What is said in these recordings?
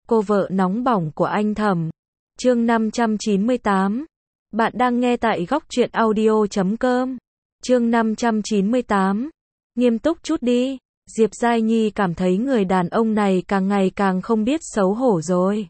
cô vợ nóng bỏng của anh Thẩm. Chương 598. Bạn đang nghe tại góc truyện audio.com. Chương 598. Nghiêm túc chút đi. Diệp Giai Nhi cảm thấy người đàn ông này càng ngày càng không biết xấu hổ rồi.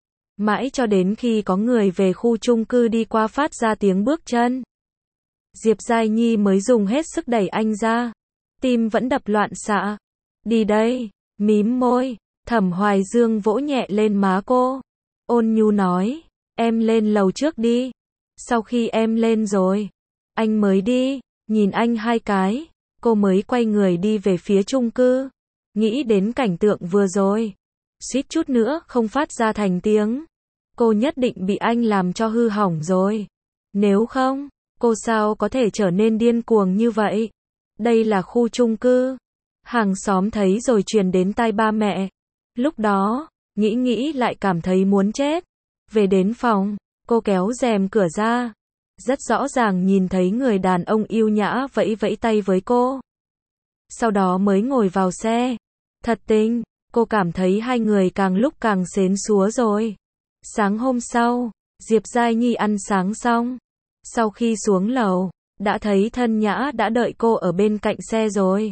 Mãi cho đến khi có người về khu chung cư đi qua phát ra tiếng bước chân, Diệp Giai Nhi mới dùng hết sức đẩy anh ra. Tim vẫn đập loạn xạ. Đi đây. Mím môi, Thẩm Hoài Dương vỗ nhẹ lên má cô. Ôn nhu nói, em lên lầu trước đi. Sau khi em lên rồi, anh mới đi. Nhìn anh hai cái, cô mới quay người đi về phía chung cư. Nghĩ đến cảnh tượng vừa rồi, suýt chút nữa không phát ra thành tiếng. Cô nhất định bị anh làm cho hư hỏng rồi. Nếu không, cô sao có thể trở nên điên cuồng như vậy? Đây là khu chung cư. Hàng xóm thấy rồi truyền đến tai ba mẹ. Lúc đó, nghĩ lại cảm thấy muốn chết. Về đến phòng, cô kéo rèm cửa ra. Rất rõ ràng nhìn thấy người đàn ông yêu nhã vẫy vẫy tay với cô. Sau đó mới ngồi vào xe. Thật tình, cô cảm thấy hai người càng lúc càng xến xúa rồi. Sáng hôm sau, Diệp Giai Nhi ăn sáng xong. Sau khi xuống lầu, đã thấy Thân Nhã đã đợi cô ở bên cạnh xe rồi.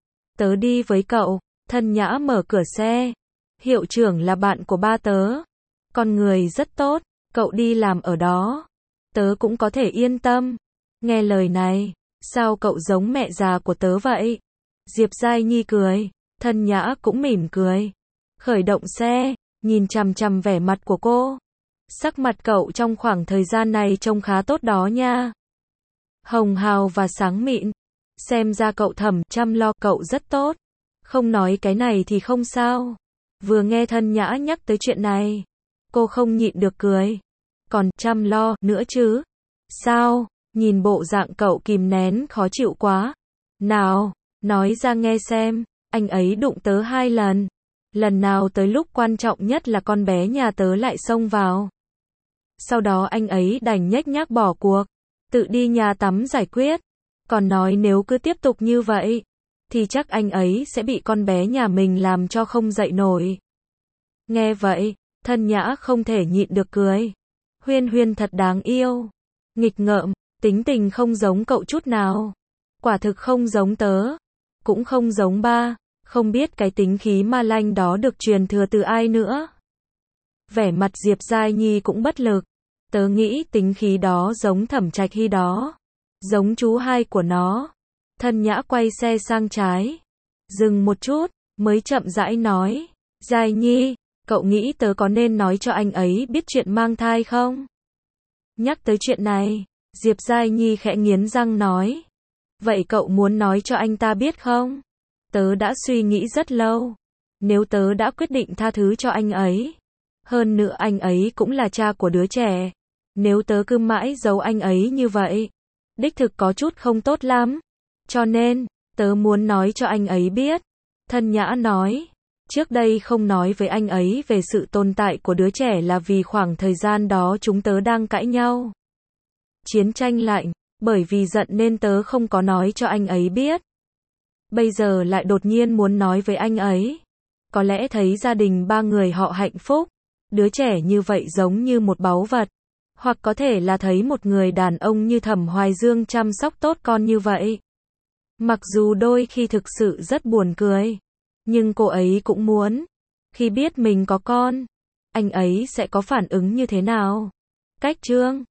Tớ đi với cậu. Thân Nhã mở cửa xe. Hiệu trưởng là bạn của ba tớ. Con người rất tốt, cậu đi làm ở đó. Tớ cũng có thể yên tâm. Nghe lời này, sao cậu giống mẹ già của tớ vậy? Diệp Giai Nhi cười. Thân Nhã cũng mỉm cười. Khởi động xe, nhìn chằm chằm vẻ mặt của cô. Sắc mặt cậu trong khoảng thời gian này trông khá tốt đó nha. Hồng hào và sáng mịn. Xem ra cậu Thẩm chăm lo cậu rất tốt. Không nói cái này thì không sao. Vừa nghe Thân Nhã nhắc tới chuyện này, cô không nhịn được cười. Còn chăm lo nữa chứ? Sao? Nhìn bộ dạng cậu kìm nén khó chịu quá. Nào, nói ra nghe xem. Anh ấy đụng tớ 2 lần. Lần nào tới lúc quan trọng nhất là con bé nhà tớ lại xông vào. Sau đó anh ấy đành nhếch nhác bỏ cuộc. Tự đi nhà tắm giải quyết. Còn nói nếu cứ tiếp tục như vậy, thì chắc anh ấy sẽ bị con bé nhà mình làm cho không dậy nổi. Nghe vậy, Thân Nhã không thể nhịn được cười. Huyên Huyên thật đáng yêu. Nghịch ngợm, tính tình không giống cậu chút nào. Quả thực không giống tớ. Cũng không giống ba. Không biết cái tính khí ma lanh đó được truyền thừa từ ai nữa. Vẻ mặt Diệp Giai Nhi cũng bất lực. Tớ nghĩ tính khí đó giống Thẩm Trạch Hy đó. Giống chú hai của nó. Thân Nhã quay xe sang trái. Dừng một chút, mới chậm rãi nói. Giai Nhi, cậu nghĩ tớ có nên nói cho anh ấy biết chuyện mang thai không? Nhắc tới chuyện này, Diệp Giai Nhi khẽ nghiến răng nói. Vậy cậu muốn nói cho anh ta biết không? Tớ đã suy nghĩ rất lâu. Nếu tớ đã quyết định tha thứ cho anh ấy, hơn nữa anh ấy cũng là cha của đứa trẻ. Nếu tớ cứ mãi giấu anh ấy như vậy, đích thực có chút không tốt lắm. Cho nên, tớ muốn nói cho anh ấy biết. Thân Nhã nói. Trước đây không nói với anh ấy về sự tồn tại của đứa trẻ là vì khoảng thời gian đó chúng tớ đang cãi nhau. Chiến tranh lạnh, bởi vì giận nên tớ không có nói cho anh ấy biết. Bây giờ lại đột nhiên muốn nói với anh ấy. Có lẽ thấy gia đình ba người họ hạnh phúc. Đứa trẻ như vậy giống như một báu vật. Hoặc có thể là thấy một người đàn ông như Thẩm Hoài Dương chăm sóc tốt con như vậy. Mặc dù đôi khi thực sự rất buồn cười. Nhưng cô ấy cũng muốn. Khi biết mình có con, anh ấy sẽ có phản ứng như thế nào? Cách chương